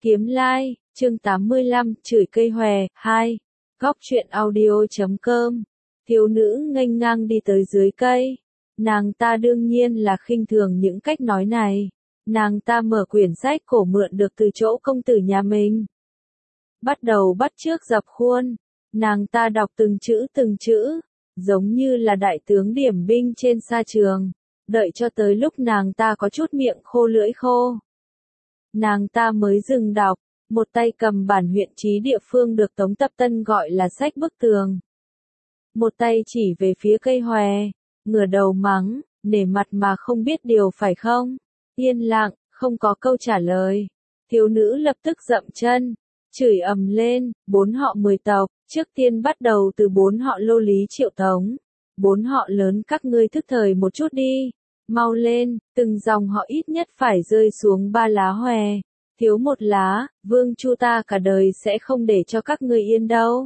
Kiếm Lai, chương 85, chửi cây hòe, 2. Góc truyện audio.com. Thiếu nữ nghênh ngang đi tới dưới cây. Nàng ta đương nhiên là khinh thường những cách nói này. Nàng ta mở quyển sách cổ mượn được từ chỗ công tử nhà mình. Bắt đầu bắt chước dập khuôn. Nàng ta đọc từng chữ, giống như là đại tướng điểm binh trên sa trường. Đợi cho tới lúc nàng ta có chút miệng khô lưỡi khô. Nàng ta mới dừng đọc, một tay cầm bản huyện chí địa phương được Tống Tập Tân gọi là sách bức tường. Một tay chỉ về phía cây hòe, ngửa đầu mắng, nể mặt mà không biết điều phải không? Yên lặng, không có câu trả lời. Thiếu nữ lập tức dậm chân, chửi ầm lên, 4 họ 10 tộc, trước tiên bắt đầu từ 4 họ Lô Lý Triệu Tống. 4 họ lớn các ngươi thức thời một chút đi. Mau lên, từng dòng họ ít nhất phải rơi xuống 3 lá hòe. Thiếu một lá, Vương Chu ta cả đời sẽ không để cho các ngươi yên đâu.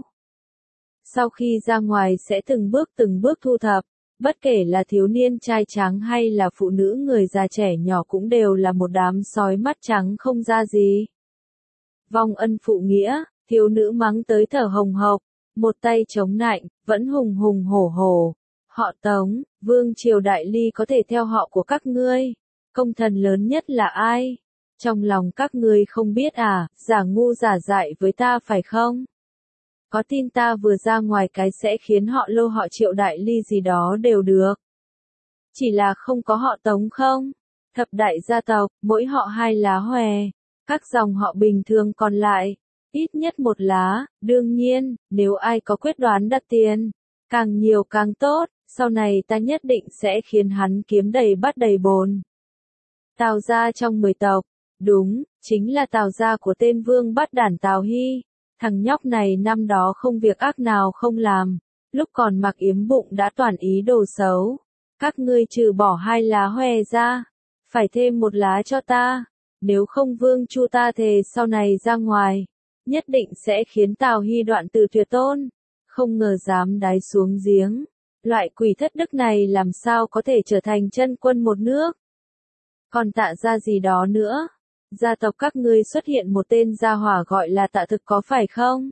Sau khi ra ngoài sẽ từng bước thu thập, bất kể là thiếu niên trai trắng hay là phụ nữ người già trẻ nhỏ cũng đều là một đám sói mắt trắng không ra gì. Vong ân phụ nghĩa, thiếu nữ mắng tới thở hồng hộc, một tay chống nạnh, vẫn hùng hùng hổ hổ. Họ Tống, Vương Triều Đại Ly có thể theo họ của các ngươi. Công thần lớn nhất là ai? Trong lòng các ngươi không biết à, giả ngu giả dại với ta phải không? Có tin ta vừa ra ngoài cái sẽ khiến họ Lô họ Triệu Đại Ly gì đó đều được. Chỉ là không có họ Tống không? Thập đại gia tộc, mỗi họ 2 lá hòe. Các dòng họ bình thường còn lại, ít nhất 1 lá. Đương nhiên, nếu ai có quyết đoán đặt tiền, càng nhiều càng tốt. Sau này ta nhất định sẽ khiến hắn kiếm đầy bắt đầy bồn. Tào gia trong 10 tộc, đúng, chính là Tào gia của tên vương bắt đản Tào Hy. Thằng nhóc này năm đó không việc ác nào không làm, lúc còn mặc yếm bụng đã toàn ý đồ xấu. Các ngươi trừ bỏ 2 lá hòe ra, phải thêm 1 lá cho ta, nếu không Vương Chu ta thề sau này ra ngoài, nhất định sẽ khiến Tào Hy đoạn từ tuyệt tôn, không ngờ dám đáy xuống giếng. Loại quỷ thất đức này làm sao có thể trở thành chân quân một nước. Còn Tạ gia gì đó nữa. Gia tộc các ngươi xuất hiện một tên gia hỏa gọi là Tạ Thực có phải không?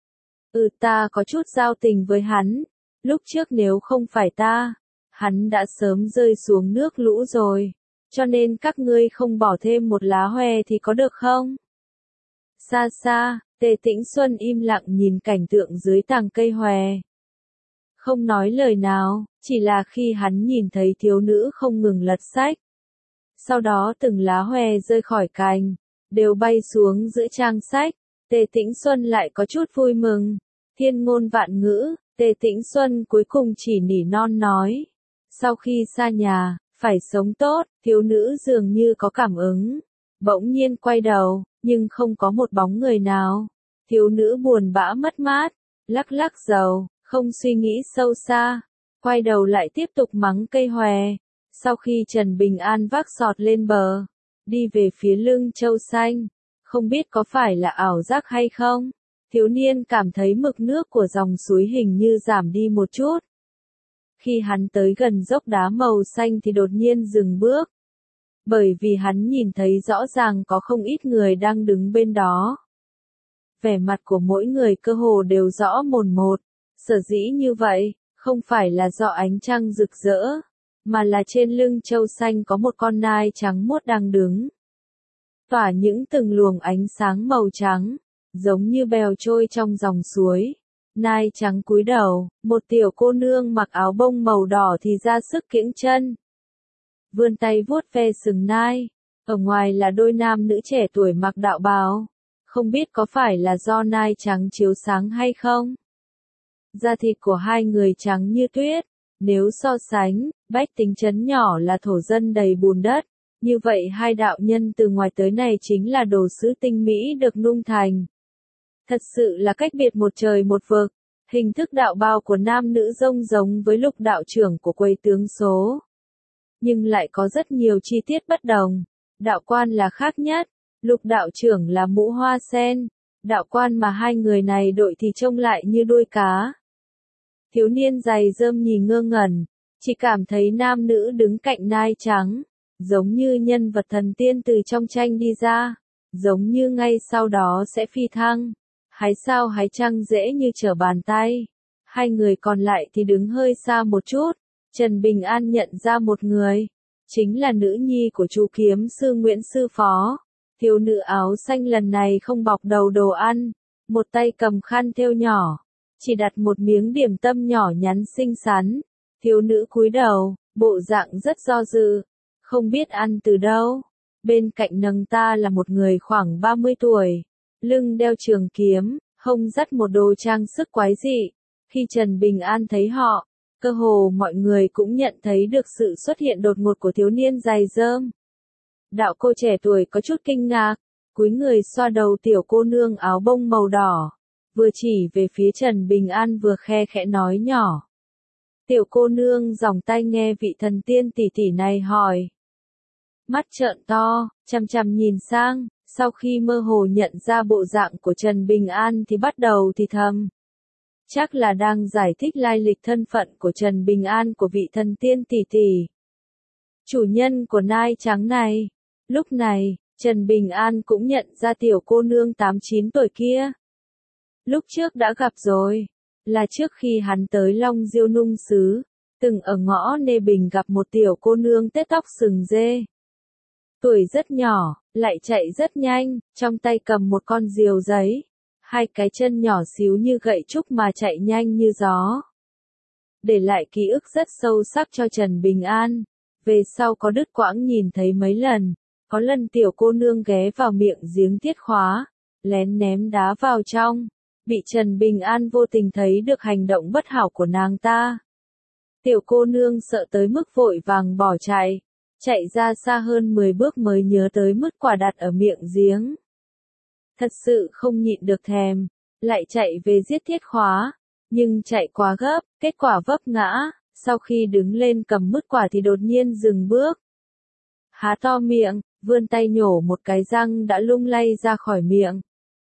Ta có chút giao tình với hắn. Lúc trước nếu không phải ta, hắn đã sớm rơi xuống nước lũ rồi. Cho nên các ngươi không bỏ thêm 1 lá hòe thì có được không? Xa xa, Tề Tĩnh Xuân im lặng nhìn cảnh tượng dưới tàng cây hòe. Không nói lời nào, chỉ là khi hắn nhìn thấy thiếu nữ không ngừng lật sách. Sau đó từng lá hòe rơi khỏi cành, đều bay xuống giữa trang sách, Tề Tĩnh Xuân lại có chút vui mừng. Thiên ngôn vạn ngữ, Tề Tĩnh Xuân cuối cùng chỉ nỉ non nói. Sau khi xa nhà, phải sống tốt, thiếu nữ dường như có cảm ứng. Bỗng nhiên quay đầu, nhưng không có một bóng người nào. Thiếu nữ buồn bã mất mát, lắc lắc đầu. Không suy nghĩ sâu xa, quay đầu lại tiếp tục mắng cây hòe. Sau khi Trần Bình An vác sọt lên bờ, đi về phía lưng Châu Xanh, không biết có phải là ảo giác hay không, thiếu niên cảm thấy mực nước của dòng suối hình như giảm đi một chút. Khi hắn tới gần dốc đá màu xanh thì đột nhiên dừng bước, bởi vì hắn nhìn thấy rõ ràng có không ít người đang đứng bên đó. Vẻ mặt của mỗi người cơ hồ đều rõ mồn một. Sở dĩ như vậy, không phải là do ánh trăng rực rỡ, mà là trên lưng Châu Xanh có một con nai trắng muốt đang đứng. Tỏa những từng luồng ánh sáng màu trắng, giống như bèo trôi trong dòng suối. Nai trắng cúi đầu, một tiểu cô nương mặc áo bông màu đỏ thì ra sức kiễng chân. Vươn tay vuốt ve sừng nai, ở ngoài là đôi nam nữ trẻ tuổi mặc đạo bào. Không biết có phải là do nai trắng chiếu sáng hay không? Da thịt của 2 người trắng như tuyết, nếu so sánh, bách tính trấn nhỏ là thổ dân đầy bùn đất, như vậy 2 đạo nhân từ ngoài tới này chính là đồ sứ tinh mỹ được nung thành. Thật sự là cách biệt một trời một vực, hình thức đạo bào của nam nữ giống với Lục đạo trưởng của quầy tướng số. Nhưng lại có rất nhiều chi tiết bất đồng, đạo quan là khác nhất, Lục đạo trưởng là mũ hoa sen, đạo quan mà 2 người này đội thì trông lại như đuôi cá. Thiếu niên giày rơm nhìn ngơ ngẩn, chỉ cảm thấy nam nữ đứng cạnh nai trắng, giống như nhân vật thần tiên từ trong tranh đi ra. giống như ngay sau đó sẽ phi thăng. Hái sao hái trăng dễ như trở bàn tay. Hai người còn lại thì đứng hơi xa một chút. Trần Bình An nhận ra một người, chính là nữ nhi của chú kiếm sư Nguyễn Sư Phó. Thiếu nữ áo xanh lần này không bọc đầu đồ ăn, một tay cầm khăn thêu nhỏ, chỉ đặt một miếng điểm tâm nhỏ nhắn xinh xắn. Thiếu nữ cúi đầu, bộ dạng rất do dự, không biết ăn từ đâu. Bên cạnh nàng ta là một người khoảng 30 tuổi, lưng đeo trường kiếm, hông dắt một đồ trang sức quái dị. Khi Trần Bình An thấy họ, cơ hồ mọi người cũng nhận thấy được sự xuất hiện đột ngột của thiếu niên dài rơm. Đạo cô trẻ tuổi có chút kinh ngạc, cúi người xoa đầu tiểu cô nương áo bông màu đỏ, vừa chỉ về phía Trần Bình An vừa khe khẽ nói nhỏ. Tiểu cô nương giòng tai nghe vị thần tiên tỷ tỷ này hỏi. Mắt trợn to, chằm chằm nhìn sang, sau khi mơ hồ nhận ra bộ dạng của Trần Bình An thì bắt đầu thì thầm. Chắc là đang giải thích lai lịch thân phận của Trần Bình An của vị thần tiên tỷ tỷ. Chủ nhân của nai trắng này. Lúc này, Trần Bình An cũng nhận ra tiểu cô nương 8-9 tuổi kia. Lúc trước đã gặp rồi, là trước khi hắn tới Long Diêu Nung Xứ, từng ở ngõ Nê Bình gặp một tiểu cô nương tết tóc sừng dê. Tuổi rất nhỏ, lại chạy rất nhanh, trong tay cầm một con diều giấy. Hai cái chân nhỏ xíu như gậy trúc mà chạy nhanh như gió. Để lại ký ức rất sâu sắc cho Trần Bình An. Về sau có đứt quãng nhìn thấy mấy lần. Có lần tiểu cô nương ghé vào miệng giếng tiết khóa, lén ném đá vào trong. Bị Trần Bình An vô tình thấy được hành động bất hảo của nàng ta. Tiểu cô nương sợ tới mức vội vàng bỏ chạy. Chạy ra xa hơn 10 bước mới nhớ tới mứt quả đặt ở miệng giếng. Thật sự không nhịn được thèm, lại chạy về giết thiết khóa, nhưng chạy quá gấp, kết quả vấp ngã, sau khi đứng lên cầm mứt quả thì đột nhiên dừng bước. Há to miệng, vươn tay nhổ một cái răng đã lung lay ra khỏi miệng.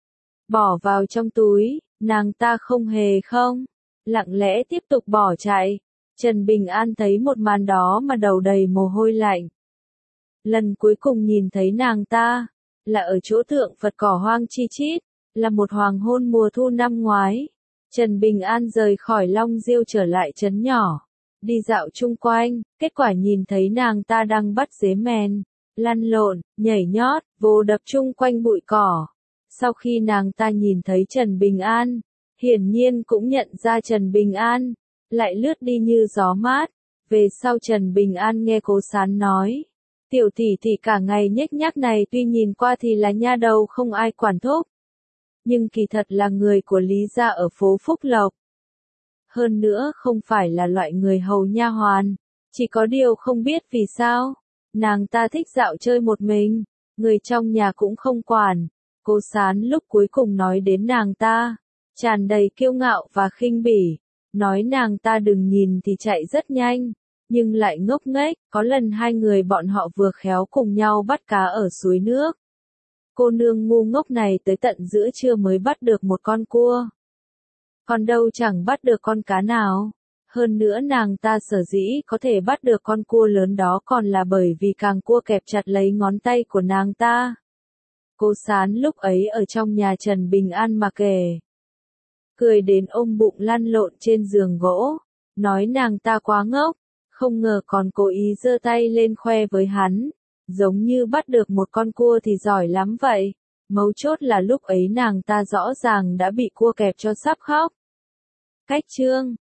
Bỏ vào trong túi, nàng ta không hề không, lặng lẽ tiếp tục bỏ chạy. Trần Bình An thấy một màn đó mà đầu đầy mồ hôi lạnh. Lần cuối cùng nhìn thấy nàng ta, là ở chỗ tượng Phật cỏ hoang chi chít, là một hoàng hôn mùa thu năm ngoái. Trần Bình An rời khỏi Long Diêu trở lại trấn nhỏ, đi dạo chung quanh, kết quả nhìn thấy nàng ta đang bắt dế mèn, lăn lộn, nhảy nhót, vồ đập chung quanh bụi cỏ. Sau khi nàng ta nhìn thấy Trần Bình An, hiển nhiên cũng nhận ra Trần Bình An, lại lướt đi như gió mát. Về sau Trần Bình An nghe Cố Sán nói, tiểu tỷ tỷ cả ngày nhếch nhác này tuy nhìn qua thì là nha đầu không ai quản thúc, nhưng kỳ thật là người của Lý gia ở phố Phúc Lộc. Hơn nữa không phải là loại người hầu nha hoàn, chỉ có điều không biết vì sao, nàng ta thích dạo chơi một mình, người trong nhà cũng không quản. Cố Sán lúc cuối cùng nói đến nàng ta, tràn đầy kiêu ngạo và khinh bỉ, nói nàng ta đừng nhìn thì chạy rất nhanh, nhưng lại ngốc nghếch. Có lần hai người bọn họ vừa khéo cùng nhau bắt cá ở suối nước. Cô nương ngu ngốc này tới tận giữa trưa mới bắt được một con cua. Còn đâu chẳng bắt được con cá nào. Hơn nữa nàng ta sở dĩ có thể bắt được con cua lớn đó còn là bởi vì càng cua kẹp chặt lấy ngón tay của nàng ta. Cố Sán lúc ấy ở trong nhà Trần Bình An mà kể. Cười đến ôm bụng lăn lộn trên giường gỗ, nói nàng ta quá ngốc, không ngờ còn cố ý giơ tay lên khoe với hắn, giống như bắt được một con cua thì giỏi lắm vậy. Mấu chốt là lúc ấy nàng ta rõ ràng đã bị cua kẹp cho sắp khóc. Cách chương